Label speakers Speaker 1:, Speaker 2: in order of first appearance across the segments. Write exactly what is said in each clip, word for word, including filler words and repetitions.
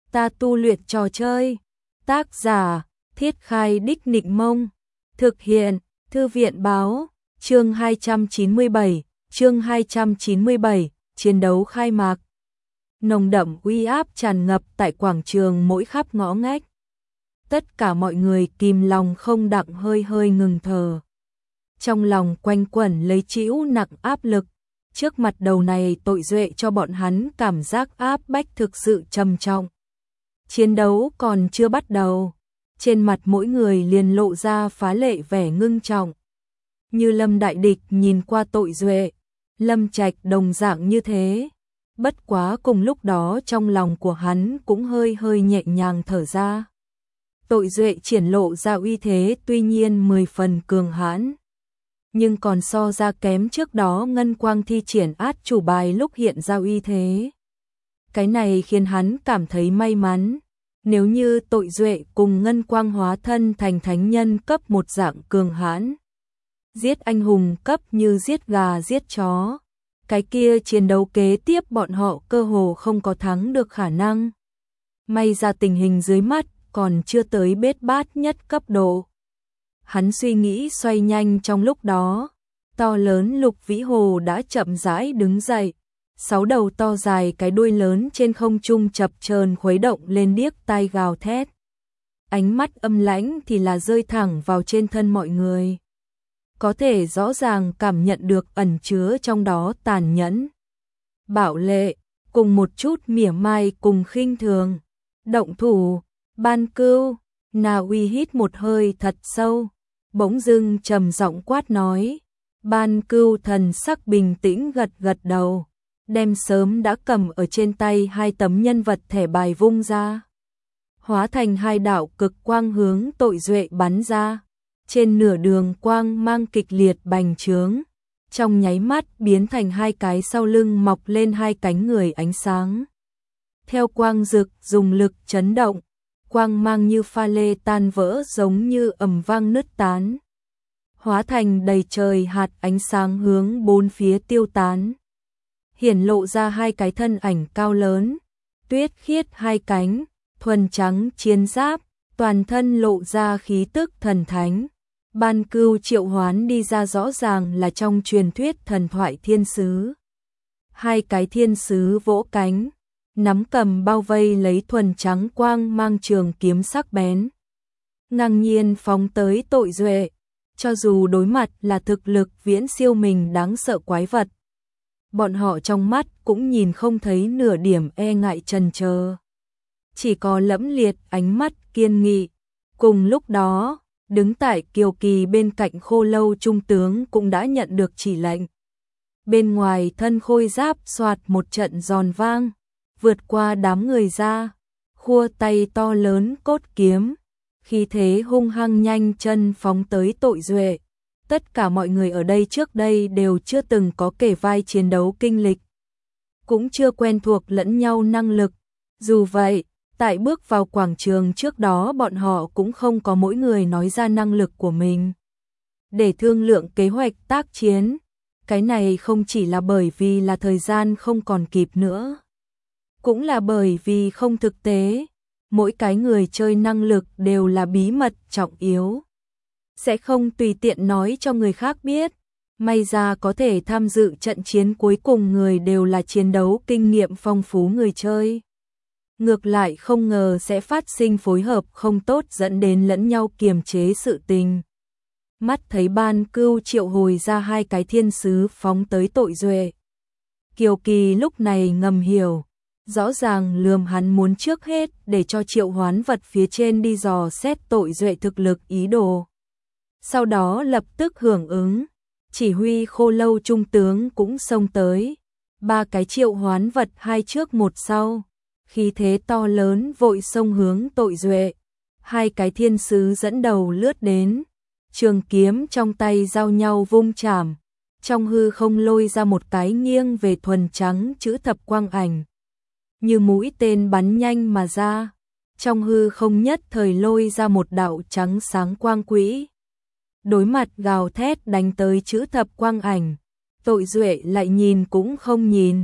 Speaker 1: Ta tu luyện trò chơi. Tác giả, Thiết Khai Đích Nịnh Mông. Thực hiện, Thư viện Báo. Chương hai trăm chín mươi bảy, chương hai trăm chín mươi bảy, chiến đấu khai mạc. Nồng đậm uy áp tràn ngập tại quảng trường mỗi khắp ngõ ngách. Tất cả mọi người kìm lòng không đặng hơi hơi ngừng thở. Trong lòng quanh quẩn lấy chịu nặng áp lực. Trước mặt đầu này tội duệ cho bọn hắn cảm giác áp bách thực sự trầm trọng. Chiến đấu còn chưa bắt đầu. Trên mặt mỗi người liền lộ ra phá lệ vẻ ngưng trọng. Như Lâm đại địch nhìn qua tội duệ, Lâm Trạch đồng dạng như thế. Bất quá cùng lúc đó trong lòng của hắn cũng hơi hơi nhẹ nhàng thở ra. Tội duệ triển lộ ra uy thế tuy nhiên mười phần cường hãn. Nhưng còn so ra kém trước đó Ngân Quang thi triển át chủ bài lúc hiện ra uy thế. Cái này khiến hắn cảm thấy may mắn. Nếu như tội duệ cùng Ngân Quang hóa thân thành thánh nhân cấp một dạng cường hãn. Giết anh hùng cấp như giết gà giết chó. Cái kia chiến đấu kế tiếp bọn họ cơ hồ không có thắng được khả năng. May ra tình hình dưới mắt còn chưa tới bết bát nhất cấp độ. Hắn suy nghĩ xoay nhanh trong lúc đó. To lớn Lục Vĩ Hồ đã chậm rãi đứng dậy. Sáu đầu to dài cái đuôi lớn trên không trung chập chờn khuấy động lên điếc tai gào thét. Ánh mắt âm lãnh thì là rơi thẳng vào trên thân mọi người. Có thể rõ ràng cảm nhận được ẩn chứa trong đó tàn nhẫn, bạo lệ, cùng một chút mỉa mai cùng khinh thường. Động thủ, Ban Cưu. Na Uy hít một hơi thật sâu, bỗng dưng trầm giọng quát nói. Ban Cưu thần sắc bình tĩnh gật gật đầu, đem sớm đã cầm ở trên tay hai tấm nhân vật thẻ bài vung ra. Hóa thành hai đạo cực quang hướng tội duệ bắn ra. Trên nửa đường quang mang kịch liệt bành trướng, trong nháy mắt biến thành hai cái sau lưng mọc lên hai cánh người ánh sáng. Theo quang rực dùng lực chấn động, quang mang như pha lê tan vỡ giống như ầm vang nứt tán. Hóa thành đầy trời hạt ánh sáng hướng bốn phía tiêu tán. Hiển lộ ra hai cái thân ảnh cao lớn, tuyết khiết hai cánh, thuần trắng chiến giáp, toàn thân lộ ra khí tức thần thánh. Ban Cưu triệu hoán đi ra rõ ràng là trong truyền thuyết thần thoại thiên sứ. Hai cái thiên sứ vỗ cánh, nắm cầm bao vây lấy thuần trắng quang mang trường kiếm sắc bén. Ngang nhiên phóng tới tội duệ, cho dù đối mặt là thực lực viễn siêu mình đáng sợ quái vật. Bọn họ trong mắt cũng nhìn không thấy nửa điểm e ngại chần chờ. Chỉ có lẫm liệt ánh mắt kiên nghị. Cùng lúc đó, đứng tại Kiều Kỳ bên cạnh Khô Lâu trung tướng cũng đã nhận được chỉ lệnh. Bên ngoài thân khôi giáp xoạt một trận giòn vang, vượt qua đám người ra, khua tay to lớn cốt kiếm, khí thế hung hăng nhanh chân phóng tới tội duệ. Tất cả mọi người ở đây trước đây đều chưa từng có kể vai chiến đấu kinh lịch, cũng chưa quen thuộc lẫn nhau năng lực. Dù vậy, tại bước vào quảng trường trước đó bọn họ cũng không có mỗi người nói ra năng lực của mình để thương lượng kế hoạch tác chiến. Cái này không chỉ là bởi vì là thời gian không còn kịp nữa, cũng là bởi vì không thực tế. Mỗi cái người chơi năng lực đều là bí mật trọng yếu, sẽ không tùy tiện nói cho người khác biết. May ra có thể tham dự trận chiến cuối cùng người đều là chiến đấu kinh nghiệm phong phú người chơi. Ngược lại không ngờ sẽ phát sinh phối hợp không tốt dẫn đến lẫn nhau kiềm chế sự tình. Mắt thấy Ban Cưu triệu hồi ra hai cái thiên sứ phóng tới tội duệ. Kiều Kỳ lúc này ngầm hiểu, rõ ràng lườm hắn muốn trước hết để cho triệu hoán vật phía trên đi dò xét tội duệ thực lực ý đồ. Sau đó lập tức hưởng ứng, chỉ huy Khô Lâu trung tướng cũng xông tới. Ba cái triệu hoán vật hai trước một sau, khí thế to lớn vội xông hướng tội duệ. Hai cái thiên sứ dẫn đầu lướt đến, trường kiếm trong tay giao nhau vung chảm, trong hư không lôi ra một cái nghiêng về thuần trắng chữ thập quang ảnh. Như mũi tên bắn nhanh mà ra, trong hư không nhất thời lôi ra một đạo trắng sáng quang quỹ. Đối mặt gào thét đánh tới chữ thập quang ảnh, tội duệ lại nhìn cũng không nhìn,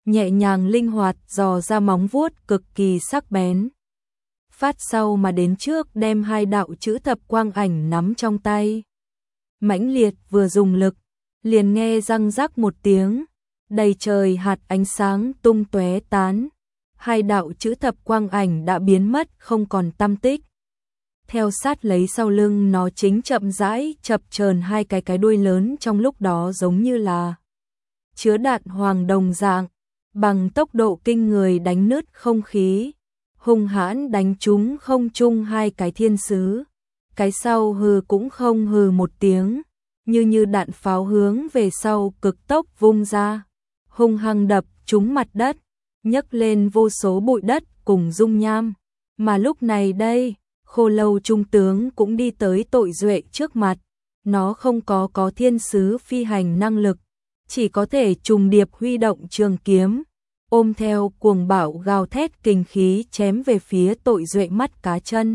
Speaker 1: nhẹ nhàng linh hoạt dò ra móng vuốt cực kỳ sắc bén. Phát sau mà đến trước đem hai đạo chữ thập quang ảnh nắm trong tay. Mãnh liệt vừa dùng lực, liền nghe răng rắc một tiếng, đầy trời hạt ánh sáng tung tóe tán. Hai đạo chữ thập quang ảnh đã biến mất không còn tăm tích. Theo sát lấy sau lưng nó chính chậm rãi chập chờn hai cái cái đuôi lớn trong lúc đó giống như là chứa đạn hoàng đồng dạng, bằng tốc độ kinh người đánh nứt không khí, hung hãn đánh trúng không trung hai cái thiên sứ. Cái sau hừ cũng không hừ một tiếng, như như đạn pháo hướng về sau cực tốc vung ra, hung hăng đập trúng mặt đất, nhấc lên vô số bụi đất cùng dung nham. Mà lúc này đây, Khô Lâu trung tướng cũng đi tới Tội Duệ trước mặt, nó không có có thiên sứ phi hành năng lực, chỉ có thể trùng điệp huy động trường kiếm, ôm theo cuồng bạo gào thét kình khí chém về phía Tội Duệ mắt cá chân.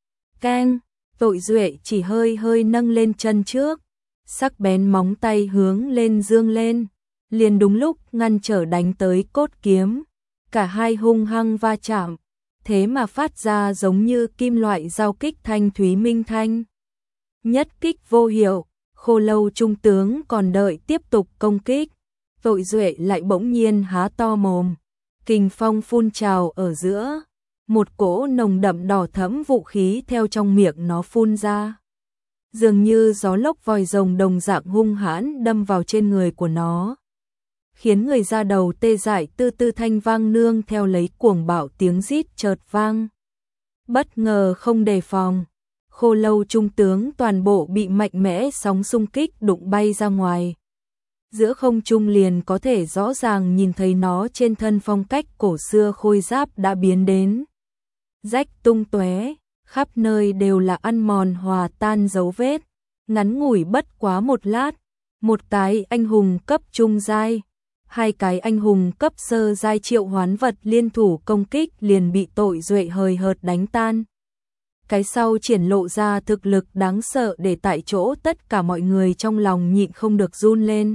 Speaker 1: Keng, Tội Duệ chỉ hơi hơi nâng lên chân trước, sắc bén móng tay hướng lên dương lên, liền đúng lúc ngăn trở đánh tới cốt kiếm. Cả hai hung hăng va chạm, thế mà phát ra giống như kim loại giao kích thanh thúy minh thanh. Nhất kích vô hiệu, Khô Lâu trung tướng còn đợi tiếp tục công kích, Tội Duệ lại bỗng nhiên há to mồm, kình phong phun trào ở giữa, một cỗ nồng đậm đỏ thẫm vũ khí theo trong miệng nó phun ra, dường như gió lốc vòi rồng đồng dạng hung hãn đâm vào trên người của nó, khiến người ra đầu tê dại. Tư tư thanh vang nương theo lấy cuồng bạo tiếng rít chợt vang. Bất ngờ không đề phòng, Khô Lâu trung tướng toàn bộ bị mạnh mẽ sóng xung kích đụng bay ra ngoài. Giữa không trung liền có thể rõ ràng nhìn thấy nó trên thân phong cách cổ xưa khôi giáp đã biến đến rách tung tóe, khắp nơi đều là ăn mòn hòa tan dấu vết. Ngắn ngủi bất quá một lát, một cái anh hùng cấp trung giai, hai cái anh hùng cấp sơ giai triệu hoán vật liên thủ công kích liền bị Tội Duệ hời hợt đánh tan. Cái sau triển lộ ra thực lực đáng sợ để tại chỗ tất cả mọi người trong lòng nhịn không được run lên.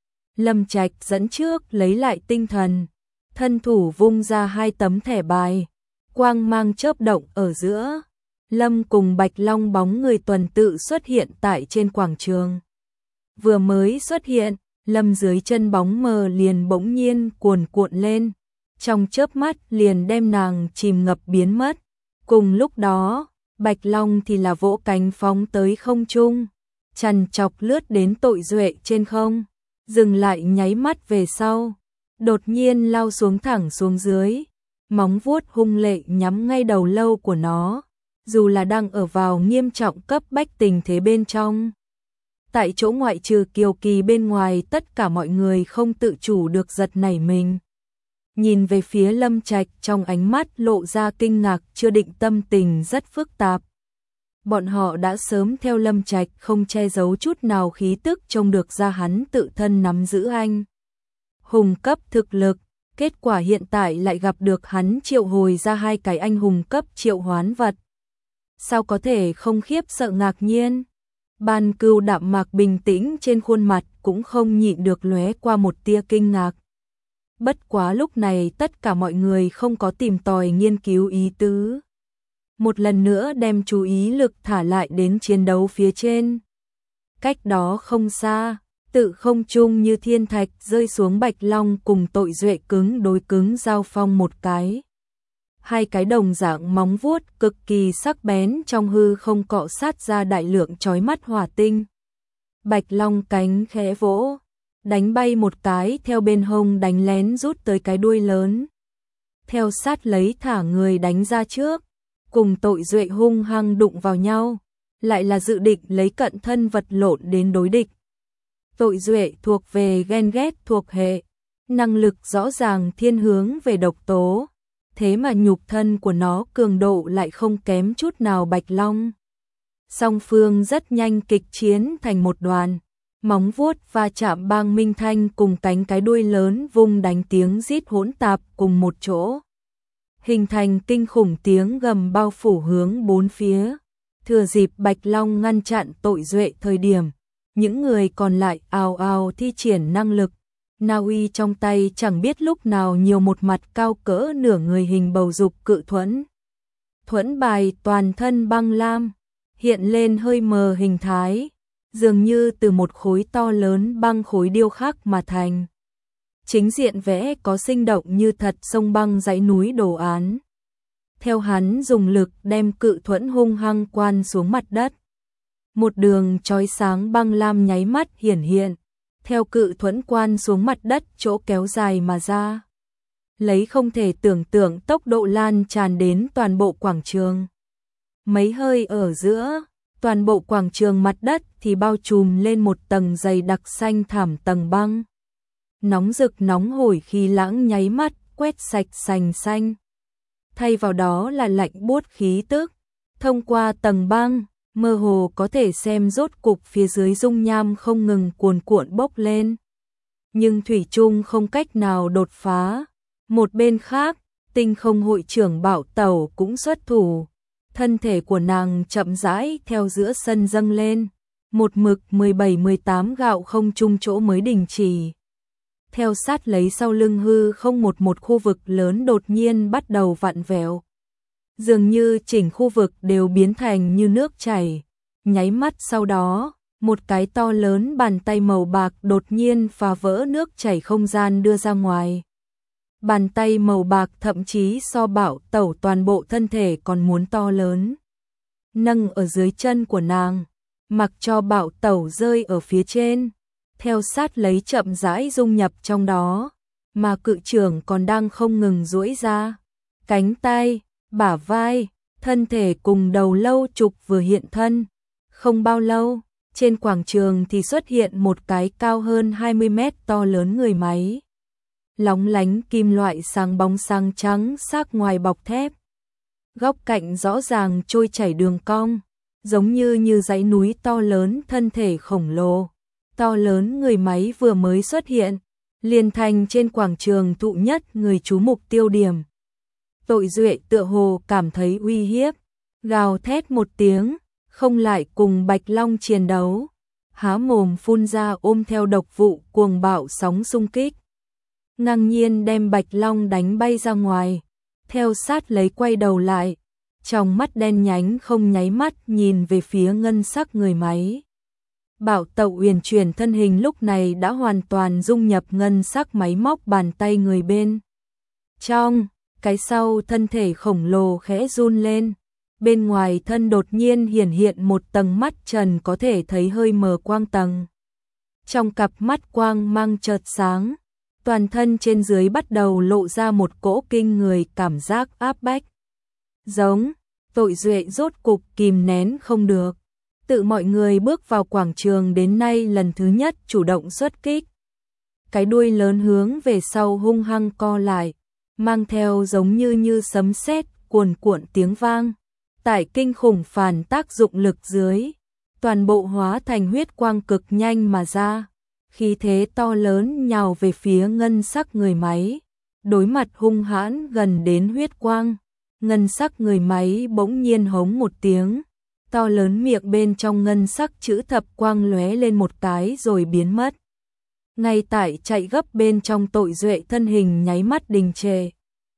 Speaker 1: Lâm Trạch dẫn trước lấy lại tinh thần, thân thủ vung ra hai tấm thẻ bài, quang mang chớp động ở giữa. Lâm cùng Bạch Long bóng người tuần tự xuất hiện tại trên quảng trường. Vừa mới xuất hiện, Lâm dưới chân bóng mờ liền bỗng nhiên cuồn cuộn lên, trong chớp mắt liền đem nàng chìm ngập biến mất. Cùng lúc đó, Bạch Long thì là vỗ cánh phóng tới không trung, chằn chọc lướt đến Tội Duệ trên không, dừng lại nháy mắt về sau, đột nhiên lao xuống thẳng xuống dưới, móng vuốt hung lệ nhắm ngay đầu lâu của nó, dù là đang ở vào nghiêm trọng cấp bách tình thế bên trong. Tại chỗ ngoại trừ Kiều Kỳ bên ngoài tất cả mọi người không tự chủ được giật nảy mình. Nhìn về phía Lâm Trạch trong ánh mắt lộ ra kinh ngạc chưa định, tâm tình rất phức tạp. Bọn họ đã sớm theo Lâm Trạch không che giấu chút nào khí tức trông được ra hắn tự thân nắm giữ anh hùng cấp thực lực, kết quả hiện tại lại gặp được hắn triệu hồi ra hai cái anh hùng cấp triệu hoán vật. Sao có thể không khiếp sợ ngạc nhiên? Ban Cừu đạm mạc bình tĩnh trên khuôn mặt cũng không nhịn được lóe qua một tia kinh ngạc. Bất quá lúc này tất cả mọi người không có tìm tòi nghiên cứu ý tứ. Một lần nữa đem chú ý lực thả lại đến chiến đấu phía trên. Cách đó không xa, tự không trung như thiên thạch rơi xuống Bạch Long cùng Tội Duệ cứng đối cứng giao phong một cái. Hai cái đồng dạng móng vuốt cực kỳ sắc bén trong hư không cọ sát ra đại lượng chói mắt hỏa tinh. Bạch Long cánh khẽ vỗ, đánh bay một cái theo bên hông đánh lén rút tới cái đuôi lớn. Theo sát lấy thả người đánh ra trước, cùng Tội Duệ hung hăng đụng vào nhau, lại là dự định lấy cận thân vật lộn đến đối địch. Tội Duệ thuộc về ghen ghét thuộc hệ, năng lực rõ ràng thiên hướng về độc tố, thế mà nhục thân của nó cường độ lại không kém chút nào Bạch Long. Song phương rất nhanh kịch chiến thành một đoàn, móng vuốt va chạm bang minh thanh cùng cánh cái đuôi lớn vung đánh tiếng rít hỗn tạp cùng một chỗ, hình thành kinh khủng tiếng gầm bao phủ hướng bốn phía. Thừa dịp Bạch Long ngăn chặn Tội Duệ thời điểm, những người còn lại ào ào thi triển năng lực, Na Uy trong tay chẳng biết lúc nào nhiều một mặt cao cỡ nửa người hình bầu dục cự thuẫn. Thuẫn bài toàn thân băng lam, hiện lên hơi mờ hình thái, dường như từ một khối to lớn băng khối điêu khắc mà thành. Chính diện vẽ có sinh động như thật sông băng dãy núi đồ án. Theo hắn dùng lực đem cự thuẫn hung hăng quan xuống mặt đất. Một đường chói sáng băng lam nháy mắt hiển hiện, theo cự thuẫn quan xuống mặt đất chỗ kéo dài mà ra. Lấy không thể tưởng tượng tốc độ lan tràn đến toàn bộ quảng trường. Mấy hơi ở giữa, toàn bộ quảng trường mặt đất thì bao trùm lên một tầng dày đặc xanh thảm tầng băng. Nóng rực nóng hổi khí lãng nháy mắt quét sạch sành xanh. Thay vào đó là lạnh buốt khí tức. Thông qua tầng băng, mơ hồ có thể xem rốt cục phía dưới dung nham không ngừng cuồn cuộn bốc lên. Nhưng thủy chung không cách nào đột phá. Một bên khác, Tinh Không hội trưởng Bảo Tẩu cũng xuất thủ. Thân thể của nàng chậm rãi theo giữa sân dâng lên. Một mực mười bảy mười tám gạo không chung chỗ mới đình chỉ. Theo sát lấy sau lưng hư không một một khu vực lớn đột nhiên bắt đầu vặn vẹo. Dường như chỉnh khu vực đều biến thành như nước chảy. Nháy mắt sau đó, một cái to lớn bàn tay màu bạc đột nhiên phá vỡ nước chảy không gian đưa ra ngoài. Bàn tay màu bạc thậm chí so Bảo Tẩu toàn bộ thân thể còn muốn to lớn. Nâng ở dưới chân của nàng, mặc cho Bảo Tẩu rơi ở phía trên. Theo sát lấy chậm rãi dung nhập trong đó, mà cự trưởng còn đang không ngừng duỗi ra. Cánh tay, bả vai, thân thể cùng đầu lâu trục vừa hiện thân. Không bao lâu, trên quảng trường thì xuất hiện một cái cao hơn hai mươi mét to lớn người máy. Lóng lánh kim loại sáng bóng sáng trắng sắc ngoài bọc thép. Góc cạnh rõ ràng trôi chảy đường cong, giống như như dãy núi to lớn thân thể khổng lồ. To lớn người máy vừa mới xuất hiện, liền thành trên quảng trường thụ nhất người chú mục tiêu điểm. Tội Duệ tựa hồ cảm thấy uy hiếp, gào thét một tiếng, không lại cùng Bạch Long chiến đấu, há mồm phun ra ôm theo độc vụ cuồng bạo sóng xung kích. Ngang nhiên đem Bạch Long đánh bay ra ngoài, theo sát lấy quay đầu lại, trong mắt đen nhánh không nháy mắt nhìn về phía ngân sắc người máy. Bảo Tẩu uyển chuyển thân hình lúc này đã hoàn toàn dung nhập ngân sắc máy móc bàn tay người bên. Trong, cái sau thân thể khổng lồ khẽ run lên, bên ngoài thân đột nhiên hiển hiện một tầng mắt trần có thể thấy hơi mờ quang tầng. Trong cặp mắt quang mang chợt sáng, toàn thân trên dưới bắt đầu lộ ra một cỗ kinh người cảm giác áp bách. Giống, Tội Duệ rốt cục kìm nén không được. Tự mọi người bước vào quảng trường đến nay lần thứ nhất chủ động xuất kích. Cái đuôi lớn hướng về sau hung hăng co lại, mang theo giống như như sấm sét cuồn cuộn tiếng vang. Tại kinh khủng phản tác dụng lực dưới, toàn bộ hóa thành huyết quang cực nhanh mà ra. Khí thế to lớn nhào về phía ngân sắc người máy, đối mặt hung hãn gần đến huyết quang. Ngân sắc người máy bỗng nhiên hống một tiếng. To lớn miệng bên trong ngân sắc chữ thập quang lóe lên một cái rồi biến mất. Ngay tại chạy gấp bên trong Tội Duệ thân hình nháy mắt đình trệ.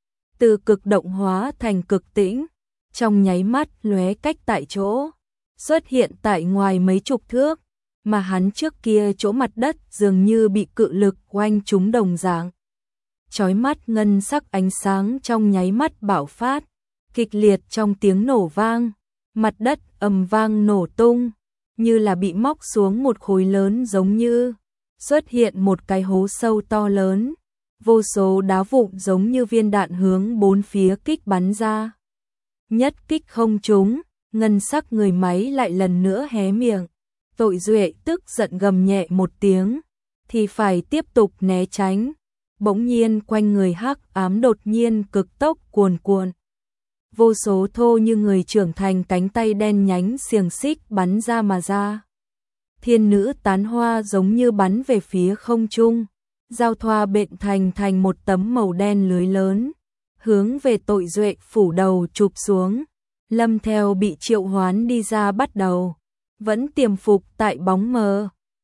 Speaker 1: Từ cực động hóa thành cực tĩnh, trong nháy mắt lóe cách tại chỗ, xuất hiện tại ngoài mấy chục thước, mà hắn trước kia chỗ mặt đất dường như bị cự lực oanh trúng đồng dạng. Chói mắt ngân sắc ánh sáng trong nháy mắt bạo phát, kịch liệt trong tiếng nổ vang. Mặt đất ầm vang nổ tung, như là bị móc xuống một khối lớn giống như xuất hiện một cái hố sâu to lớn, vô số đá vụn giống như viên đạn hướng bốn phía kích bắn ra. Nhất kích không trúng, ngân sắc người máy lại lần nữa hé miệng. Tội Duệ tức giận gầm nhẹ một tiếng, thì phải tiếp tục né tránh. Bỗng nhiên quanh người hắc ám đột nhiên cực tốc cuồn cuộn. Vô số thô như người trưởng thành cánh tay đen nhánh xiềng xích bắn ra mà ra. Thiên nữ tán hoa giống như bắn về phía không trung, giao thoa bện thành thành một tấm màu đen lưới lớn, hướng về Tội Duệ phủ đầu chụp xuống. Lâm theo bị triệu hoán đi ra bắt đầu, vẫn tiềm phục tại bóng mờ.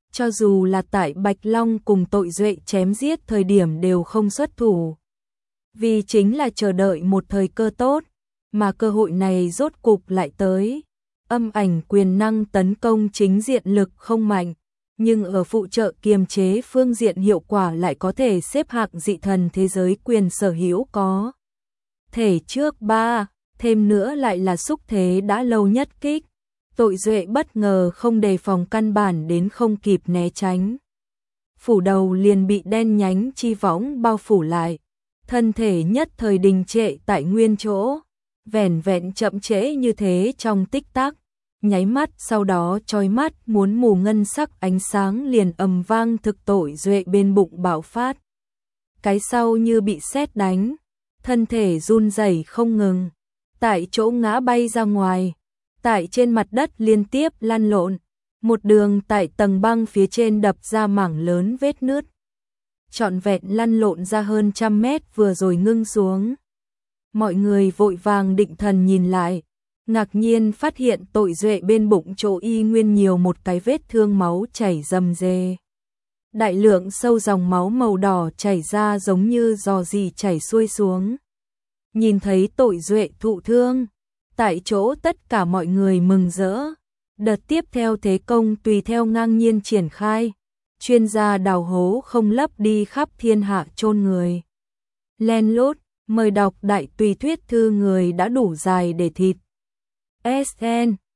Speaker 1: cho dù là tại Bạch Long cùng Tội Duệ chém giết thời điểm đều không xuất thủ. Vì chính là chờ đợi một thời cơ tốt, mà cơ hội này rốt cục lại tới. Âm ảnh quyền năng tấn công chính diện lực không mạnh, nhưng ở phụ trợ kiềm chế phương diện hiệu quả lại có thể xếp hạng dị thần thế giới quyền sở hữu có. Thể trước ba, thêm nữa lại là xúc thế đã lâu nhất kích. Tội Duệ bất ngờ không đề phòng căn bản đến không kịp né tránh. Phủ đầu liền bị đen nhánh chi võng bao phủ lại, thân thể nhất thời đình trệ tại nguyên chỗ, vẻn vẹn chậm trễ như thế trong tích tắc, nháy mắt sau đó chói mắt muốn mù ngân sắc ánh sáng liền ầm vang thực Tội Duệ bên bụng bạo phát. Cái sau như bị sét đánh, thân thể run rẩy không ngừng, tại chỗ ngã bay ra ngoài, tại trên mặt đất liên tiếp lăn lộn, một đường tại tầng băng phía trên đập ra mảng lớn vết nứt. Trọn vẹn lăn lộn ra hơn trăm mét vừa rồi ngưng xuống. Mọi người vội vàng định thần nhìn lại, ngạc nhiên phát hiện Tội Duệ bên bụng chỗ y nguyên nhiều một cái vết thương máu chảy rầm rề. Đại lượng sâu dòng máu màu đỏ chảy ra giống như giò gì chảy xuôi xuống. Nhìn thấy Tội Duệ thụ thương, tại chỗ tất cả mọi người mừng rỡ. Đợt tiếp theo thế công tùy theo ngang nhiên triển khai. Chuyên gia đào hố không lấp đi khắp thiên hạ chôn người. Len lút, mời đọc đại tùy thuyết thư người đã đủ dài để thịt. ét en